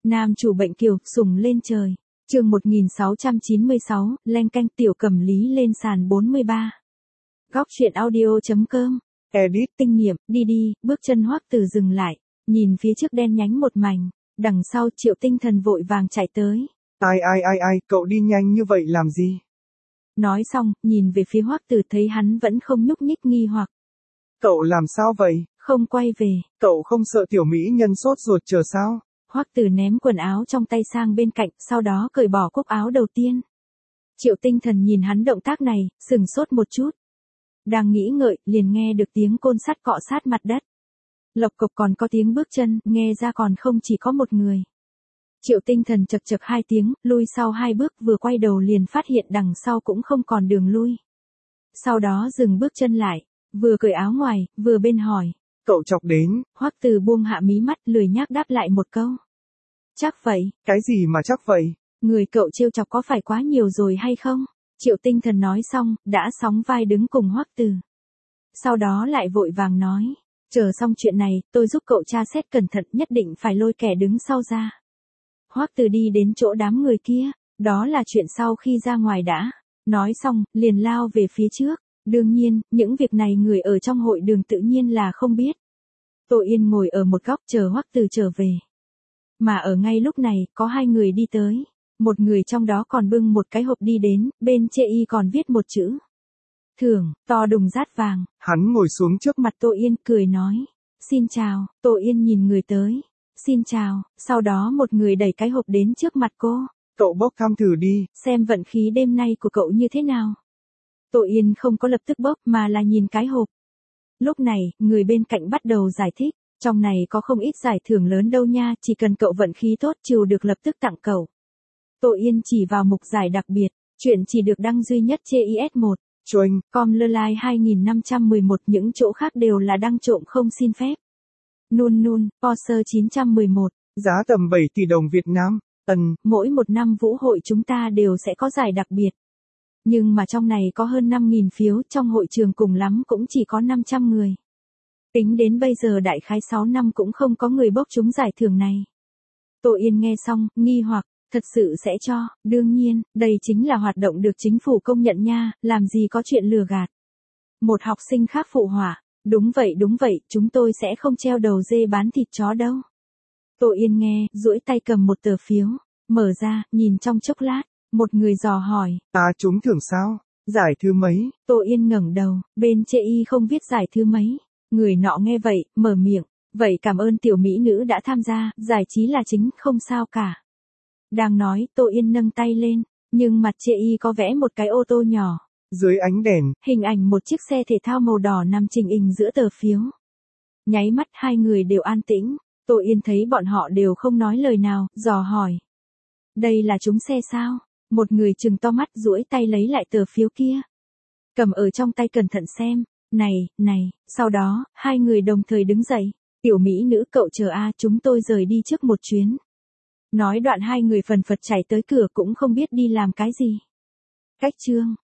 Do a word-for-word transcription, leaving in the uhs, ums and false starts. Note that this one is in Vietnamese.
Nam chủ bệnh kiều, sùng lên trời. Chương một nghìn sáu trăm chín mươi sáu, leng canh tiểu cầm lý lên sàn bốn mươi ba. Góc truyện audio.com. Edit kinh nghiệm, đi đi, bước chân Hoắc Từ dừng lại, nhìn phía trước đen nhánh một mảnh, đằng sau Triệu Tinh Thần vội vàng chạy tới. Ai ai ai ai, cậu đi nhanh như vậy làm gì? Nói xong, nhìn về phía Hoắc Từ thấy hắn vẫn không nhúc nhích nghi hoặc. Cậu làm sao vậy? Không quay về. Cậu không sợ tiểu mỹ nhân sốt ruột chờ sao? Hoắc Từ ném quần áo trong tay sang bên cạnh, sau đó cởi bỏ cúc áo đầu tiên. Triệu Tinh Thần nhìn hắn động tác này, sừng sốt một chút. Đang nghĩ ngợi, liền nghe được tiếng côn sắt cọ sát mặt đất. Lộc cộc còn có tiếng bước chân, nghe ra còn không chỉ có một người. Triệu Tinh Thần chật chật hai tiếng, lui sau hai bước, vừa quay đầu liền phát hiện đằng sau cũng không còn đường lui. Sau đó dừng bước chân lại, vừa cởi áo ngoài, vừa bên hỏi. Cậu chọc đến. Hoắc Từ buông hạ mí mắt, lười nhác đáp lại một câu. Chắc vậy. Cái gì mà chắc vậy? Người cậu trêu chọc có phải quá nhiều rồi hay không? Triệu Tinh Thần nói xong, đã sóng vai đứng cùng Hoắc Từ. Sau đó lại vội vàng nói. Chờ xong chuyện này, tôi giúp cậu tra xét cẩn thận, nhất định phải lôi kẻ đứng sau ra. Hoắc Từ đi đến chỗ đám người kia, đó là chuyện sau khi ra ngoài đã. Nói xong, liền lao về phía trước. Đương nhiên, những việc này người ở trong hội đường tự nhiên là không biết. Tô Yên ngồi ở một góc chờ Hoắc Từ trở về. Mà ở ngay lúc này, có hai người đi tới. Một người trong đó còn bưng một cái hộp đi đến, bên chê y còn viết một chữ. Thưởng, to đùng rát vàng. Hắn ngồi xuống trước mặt Tô Yên, cười nói. Xin chào. Tô Yên nhìn người tới. Xin chào. Sau đó một người đẩy cái hộp đến trước mặt cô. Cậu bốc thăm thử đi. Xem vận khí đêm nay của cậu như thế nào. Tô Yên không có lập tức bốc mà là nhìn cái hộp. Lúc này, người bên cạnh bắt đầu giải thích. Trong này có không ít giải thưởng lớn đâu nha, chỉ cần cậu vận khí tốt chiều được lập tức tặng cậu. Tô Yên chỉ vào mục giải đặc biệt, chuyện chỉ được đăng duy nhất trên i ét một. Choanh. Com lơ lai hai nghìn năm trăm mười một, những chỗ khác đều là đăng trộm không xin phép. Nun nun, Porsche chín trăm mười một. Giá tầm bảy tỷ đồng Việt Nam. Ân. Mỗi một năm vũ hội chúng ta đều sẽ có giải đặc biệt. Nhưng mà trong này có hơn năm nghìn phiếu, trong hội trường cùng lắm cũng chỉ có năm trăm người. Tính đến bây giờ đại khái sáu năm cũng không có người bốc trúng giải thưởng này. Tô Yên nghe xong, nghi hoặc, thật sự sẽ cho, đương nhiên, đây chính là hoạt động được chính phủ công nhận nha, làm gì có chuyện lừa gạt. Một học sinh khác phụ họa, đúng vậy đúng vậy, chúng tôi sẽ không treo đầu dê bán thịt chó đâu. Tô Yên nghe, duỗi tay cầm một tờ phiếu, mở ra, nhìn trong chốc lát, một người dò hỏi. À trúng thưởng sao? Giải thứ mấy? Tô Yên ngẩng đầu, bên chê y không viết giải thứ mấy. Người nọ nghe vậy, mở miệng, vậy cảm ơn tiểu mỹ nữ đã tham gia, giải trí là chính, không sao cả. Đang nói, Tô Yên nâng tay lên, nhưng mặt chê y có vẽ một cái ô tô nhỏ. Dưới ánh đèn, hình ảnh một chiếc xe thể thao màu đỏ nằm chình ình giữa tờ phiếu. Nháy mắt hai người đều an tĩnh, Tô Yên thấy bọn họ đều không nói lời nào, dò hỏi. Đây là trúng xe sao? Một người trừng to mắt duỗi tay lấy lại tờ phiếu kia. Cầm ở trong tay cẩn thận xem. Này, này, sau đó, hai người đồng thời đứng dậy. Tiểu mỹ nữ cậu chờ a, chúng tôi rời đi trước một chuyến. Nói đoạn hai người phần phật chạy tới cửa cũng không biết đi làm cái gì. Cách chương.